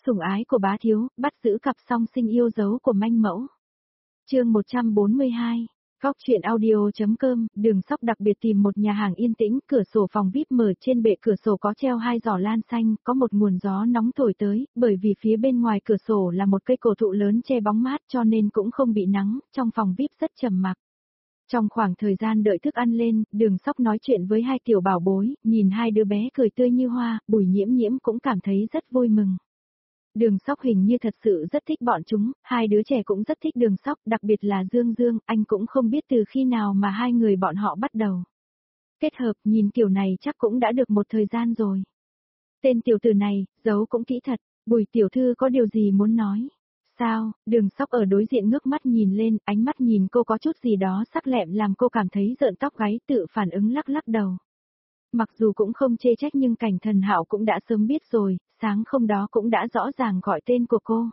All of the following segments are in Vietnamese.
Sủng ái của bá thiếu, bắt giữ cặp song sinh yêu dấu của manh mẫu. Chương 142. Góc truyện audio.com, Đường Sóc đặc biệt tìm một nhà hàng yên tĩnh, cửa sổ phòng VIP mở, trên bệ cửa sổ có treo 2 giỏ lan xanh, có một nguồn gió nóng thổi tới, bởi vì phía bên ngoài cửa sổ là một cây cổ thụ lớn che bóng mát cho nên cũng không bị nắng, trong phòng VIP rất trầm mặc. Trong khoảng thời gian đợi thức ăn lên, Đường Sóc nói chuyện với 2 tiểu bảo bối, nhìn 2 đứa bé cười tươi như hoa, Bùi Nhiễm Nhiễm cũng cảm thấy rất vui mừng. Đường Sóc hình như thật sự rất thích bọn chúng, 2 đứa trẻ cũng rất thích Đường Sóc, đặc biệt là Dương Dương, anh cũng không biết từ khi nào mà 2 người bọn họ bắt đầu kết hợp, nhìn kiểu này chắc cũng đã được một thời gian rồi. Tên tiểu tử này, giấu cũng kỹ thật. Bùi tiểu thư có điều gì muốn nói? Sao? Đường Sóc ở đối diện ngước mắt nhìn lên, ánh mắt nhìn cô có chút gì đó sắc lẹm làm cô cảm thấy rợn tóc gáy, tự phản ứng lắc lắc đầu. Mặc dù cũng không chê trách nhưng Cảnh Thần Hạo cũng đã sớm biết rồi, sáng hôm đó cũng đã rõ ràng gọi tên của cô.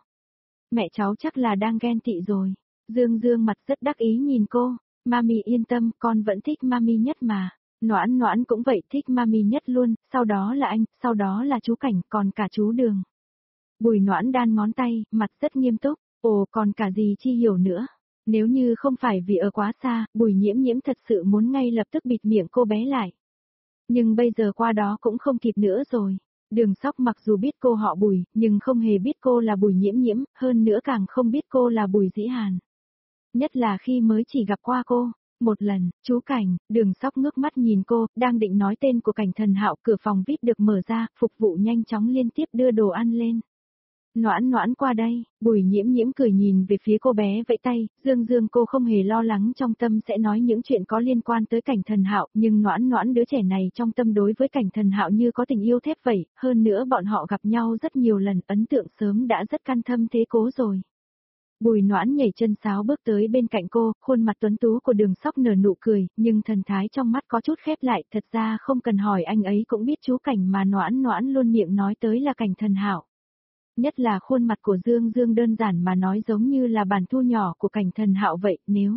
Mẹ cháu chắc là đang ghen tị rồi. Dương Dương mặt rất đắc ý nhìn cô, Mami yên tâm, con vẫn thích Mami nhất mà. Noãn Noãn cũng vậy, thích Mami nhất luôn, sau đó là anh, sau đó là chú Cảnh, còn cả chú Đường. Bùi Noãn đan ngón tay, mặt rất nghiêm túc, ồ còn cả gì chi hiểu nữa. Nếu như không phải vì ở quá xa, Bùi Nhiễm Nhiễm thật sự muốn ngay lập tức bịt miệng cô bé lại. Nhưng bây giờ qua đó cũng không kịp nữa rồi. Đường Sóc mặc dù biết cô họ Bùi, nhưng không hề biết cô là Bùi Nhiễm Nhiễm, hơn nữa càng không biết cô là Bùi Dĩ Hàn. Nhất là khi mới chỉ gặp qua cô. Một lần, chú Cảnh, Đường Sóc ngước mắt nhìn cô, đang định nói tên của Cảnh Thần Hạo, cửa phòng VIP được mở ra, phục vụ nhanh chóng liên tiếp đưa đồ ăn lên. Noãn Noãn qua đây, Bùi Nhiễm Nhiễm cười nhìn về phía cô bé vẫy tay, Dương Dương cô không hề lo lắng trong tâm sẽ nói những chuyện có liên quan tới Cảnh Thần Hạo, nhưng Noãn Noãn đứa trẻ này trong tâm đối với Cảnh Thần Hạo như có tình yêu thép vậy, hơn nữa bọn họ gặp nhau rất nhiều lần, ấn tượng sớm đã rất căn thâm thế cố rồi. Bùi Noãn nhảy chân sáo bước tới bên cạnh cô, khuôn mặt tuấn tú của Đường Sóc nở nụ cười, nhưng thần thái trong mắt có chút khép lại, thật ra không cần hỏi anh ấy cũng biết chú Cảnh mà Noãn Noãn luôn miệng nói tới là Cảnh Thần Hạo. Nhất là khuôn mặt của Dương Dương đơn giản mà nói giống như là bản thu nhỏ của Cảnh Thần Hạo vậy, nếu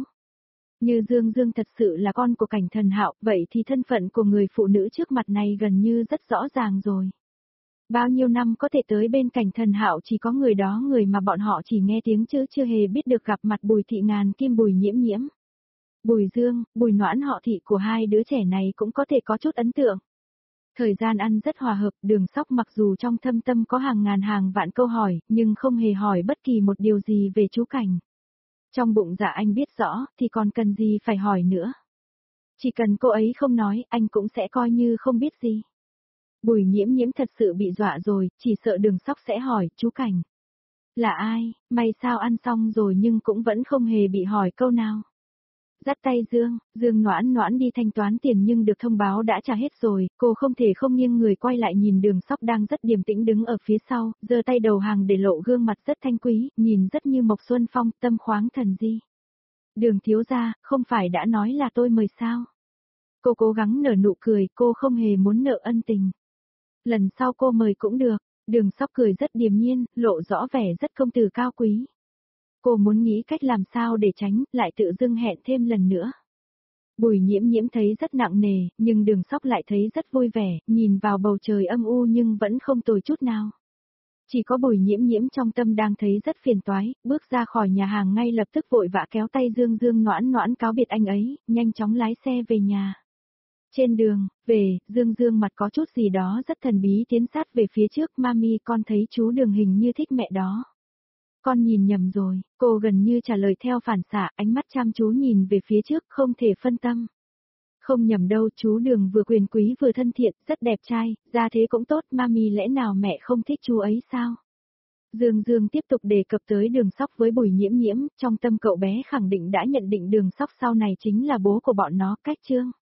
như Dương Dương thật sự là con của Cảnh Thần Hạo, vậy thì thân phận của người phụ nữ trước mặt này gần như rất rõ ràng rồi. Bao nhiêu năm có thể tới bên Cảnh Thần Hạo chỉ có người đó, người mà bọn họ chỉ nghe tiếng chứ chưa hề biết được gặp mặt Bùi Thị Ngàn Kim Bùi Nhiễm Nhiễm. Bùi Dương, Bùi Noãn họ Thị của 2 đứa trẻ này cũng có thể có chút ấn tượng. Thời gian ăn rất hòa hợp, Đường Sóc mặc dù trong thâm tâm có hàng ngàn hàng vạn câu hỏi, nhưng không hề hỏi bất kỳ một điều gì về chú Cảnh. Trong bụng dạ anh biết rõ, thì còn cần gì phải hỏi nữa. Chỉ cần cô ấy không nói, anh cũng sẽ coi như không biết gì. Bùi Nhiễm Nhiễm thật sự bị dọa rồi, chỉ sợ Đường Sóc sẽ hỏi, chú Cảnh là ai, may sao ăn xong rồi nhưng cũng vẫn không hề bị hỏi câu nào. Dắt tay Dương Noãn Noãn đi thanh toán tiền nhưng được thông báo đã trả hết rồi, cô không thể không nghiêng người quay lại nhìn Đường Sóc đang rất điềm tĩnh đứng ở phía sau, giơ tay đầu hàng để lộ gương mặt rất thanh quý, nhìn rất như Mộc Xuân Phong, tâm khoáng thần di. Đường thiếu gia, không phải đã nói là tôi mời sao? Cô cố gắng nở nụ cười, cô không hề muốn nợ ân tình. Lần sau cô mời cũng được, Đường Sóc cười rất điềm nhiên, lộ rõ vẻ rất công tử cao quý. Cô muốn nghĩ cách làm sao để tránh, lại tự dưng hẹn thêm lần nữa. Bùi Nhiễm Nhiễm thấy rất nặng nề, nhưng Đường Sóc lại thấy rất vui vẻ, nhìn vào bầu trời âm u nhưng vẫn không tồi chút nào. Chỉ có Bùi Nhiễm Nhiễm trong tâm đang thấy rất phiền toái, bước ra khỏi nhà hàng ngay lập tức vội vã kéo tay Dương Dương Noãn Noãn cáo biệt anh ấy, nhanh chóng lái xe về nhà. Trên đường, về, Dương Dương mặt có chút gì đó rất thần bí tiến sát về phía trước, Mami con thấy chú Đường hình như thích mẹ đó. Con nhìn nhầm rồi, cô gần như trả lời theo phản xạ, ánh mắt chăm chú nhìn về phía trước, không thể phân tâm. Không nhầm đâu, chú Đường vừa quyền quý vừa thân thiện, rất đẹp trai, ra thế cũng tốt, Mami lẽ nào mẹ không thích chú ấy sao? Dương Dương tiếp tục đề cập tới Đường Sóc với Bùi Nhiễm Nhiễm, trong tâm cậu bé khẳng định đã nhận định Đường Sóc sau này chính là bố của bọn nó, cách chương.